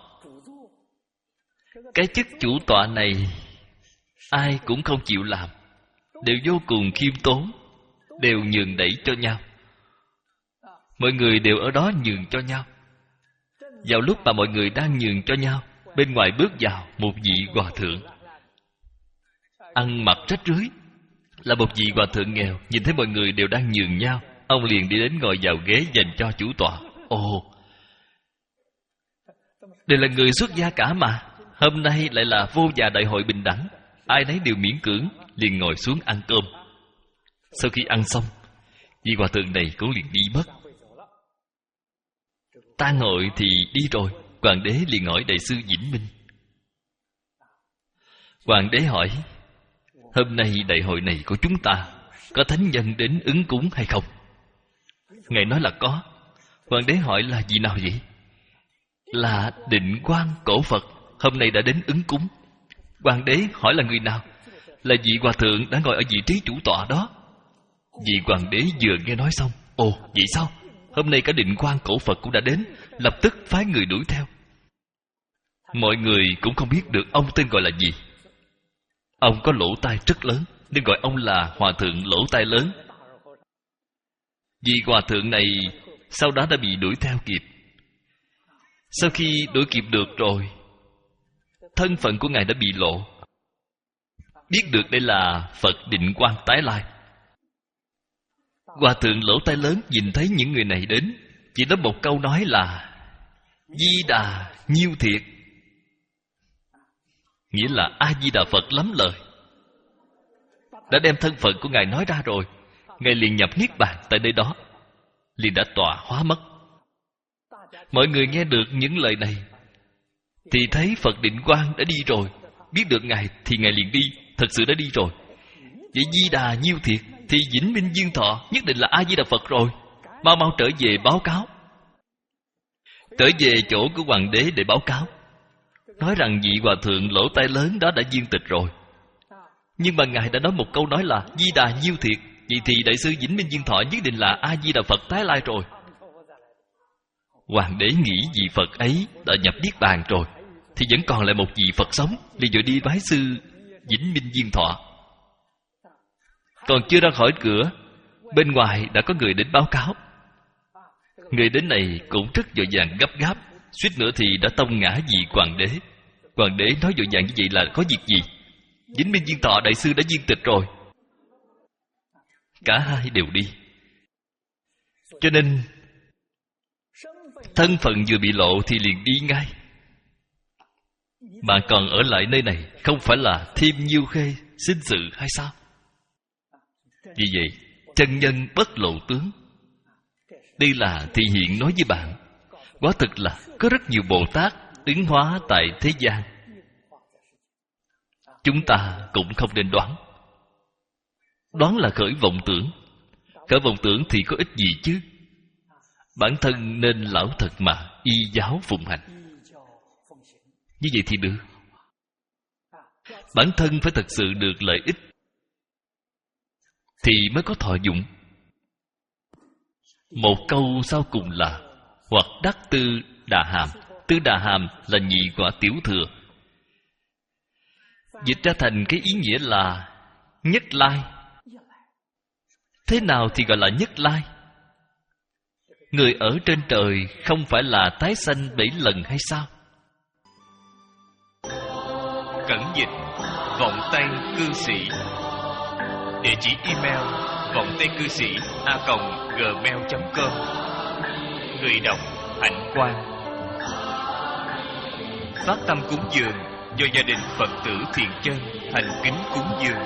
Cái chức chủ tọa này ai cũng không chịu làm, đều vô cùng khiêm tốn, đều nhường đẩy cho nhau. Mọi người đều ở đó nhường cho nhau. Vào lúc mà mọi người đang nhường cho nhau, bên ngoài bước vào một vị hòa thượng, ăn mặc rách rưới, là một vị hòa thượng nghèo. Nhìn thấy mọi người đều đang nhường nhau, ông liền đi đến ngồi vào ghế dành cho chủ tọa. Ồ, đây là người xuất gia cả mà, hôm nay lại là vô già đại hội bình đẳng, ai nấy đều miễn cưỡng, liền ngồi xuống ăn cơm. Sau khi ăn xong, vị hòa thượng này cũng liền đi mất. Tang hội thì đi rồi. Hoàng đế liền hỏi đại sư Vĩnh Minh. Hoàng đế hỏi: hôm nay đại hội này của chúng ta có thánh nhân đến ứng cúng hay không? Ngài nói là có. Hoàng đế hỏi là vị nào vậy? Là Định Quang Cổ Phật, hôm nay đã đến ứng cúng. Hoàng đế hỏi là người nào? Là vị hòa thượng đã ngồi ở vị trí chủ tọa đó. Vị hoàng đế vừa nghe nói xong, ồ, vậy sao? Hôm nay cả Định Quang Cổ Phật cũng đã đến, lập tức phái người đuổi theo. Mọi người cũng không biết được ông tên gọi là gì. Ông có lỗ tai rất lớn, nên gọi ông là Hòa Thượng Lỗ Tai Lớn. Vị hòa thượng này sau đó đã bị đuổi theo kịp. Sau khi đuổi kịp được rồi, thân phận của ngài đã bị lộ. Biết được đây là Phật Định Quang tái lai. Hòa thượng Lỗ Tai Lớn nhìn thấy những người này đến, chỉ nói một câu nói là Di Đà nhiêu thiệt, nghĩa là A Di Đà Phật lắm lời. Đã đem thân phận của ngài nói ra rồi, ngài liền nhập niết bàn tại nơi đó, liền đã tọa hóa mất. Mọi người nghe được những lời này thì thấy Phật Định Quang đã đi rồi. Biết được ngài thì ngài liền đi, thật sự đã đi rồi. Vậy Di Đà nhiêu thiệt thì Vĩnh Minh Diên Thọ nhất định là A Di Đà Phật rồi. Mau mau trở về báo cáo. Trở về chỗ của hoàng đế để báo cáo, nói rằng vị hòa thượng Lỗ Tai Lớn đó đã viên tịch rồi. Nhưng mà ngài đã nói một câu nói là Di Đà nhiêu thiệt, vậy thì đại sư Vĩnh Minh Diên Thọ nhất định là A Di Đà Phật tái lai rồi. Hoàng đế nghĩ vị Phật ấy đã nhập niết bàn rồi, thì vẫn còn lại một vị Phật sống, liền vội đi bái sư Vĩnh Minh Diên Thọ. Còn chưa ra khỏi cửa, bên ngoài đã có người đến báo cáo. Người đến này cũng rất vội vàng gấp gáp, suýt nữa thì đã tông ngã vị hoàng đế. Hoàng đế nói vội vàng như vậy là có việc gì? Vĩnh Minh Diên Thọ đại sư đã viên tịch rồi. Cả hai đều đi. Cho nên thân phận vừa bị lộ thì liền đi ngay. Bạn còn ở lại nơi này không phải là thêm nhiêu khê sinh sự hay sao? Vì vậy chân nhân bất lộ tướng. Đây là thị hiện nói với bạn, quả thực là có rất nhiều Bồ Tát ứng hóa tại thế gian. Chúng ta cũng không nên đoán. Đoán là khởi vọng tưởng. Khởi vọng tưởng thì có ích gì chứ? Bản thân nên lão thật mà y giáo phụng hành. Như vậy thì được. Bản thân phải thật sự được lợi ích thì mới có thọ dụng. Một câu sau cùng là hoặc đắc tư đà hàm. Tư đà hàm là nhị quả tiểu thừa. Dịch ra thành cái ý nghĩa là nhất lai. Thế nào thì gọi là nhất lai? Người ở trên trời không phải là tái sanh bảy lần hay sao? Cẩn dịch vọng tây cư sĩ. Địa chỉ email vọng tây cư sĩ a còng gmail chấm com. Người đọc Hạnh Quang. Phát tâm cúng dường do gia đình Phật tử Thiện Chân thành kính cúng dường.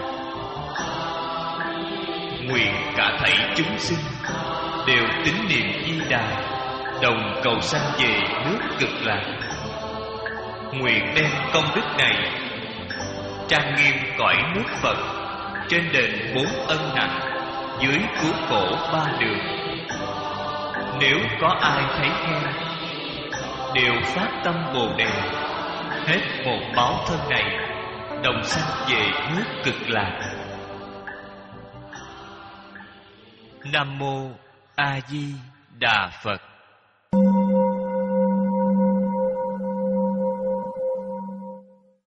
Nguyện cả thảy chúng sinh đều tín niệm Di Đà, đồng cầu sanh về nước Cực Lạc. Nguyện đem công đức này trang nghiêm cõi nước Phật, trên đền bốn ân nặng, dưới cứu khổ ba đường. Nếu có ai thấy nghe, đều phát tâm Bồ Đề, hết một báo thân này, đồng sanh về nước Cực Lạc. Nam mô A Di Đà Phật.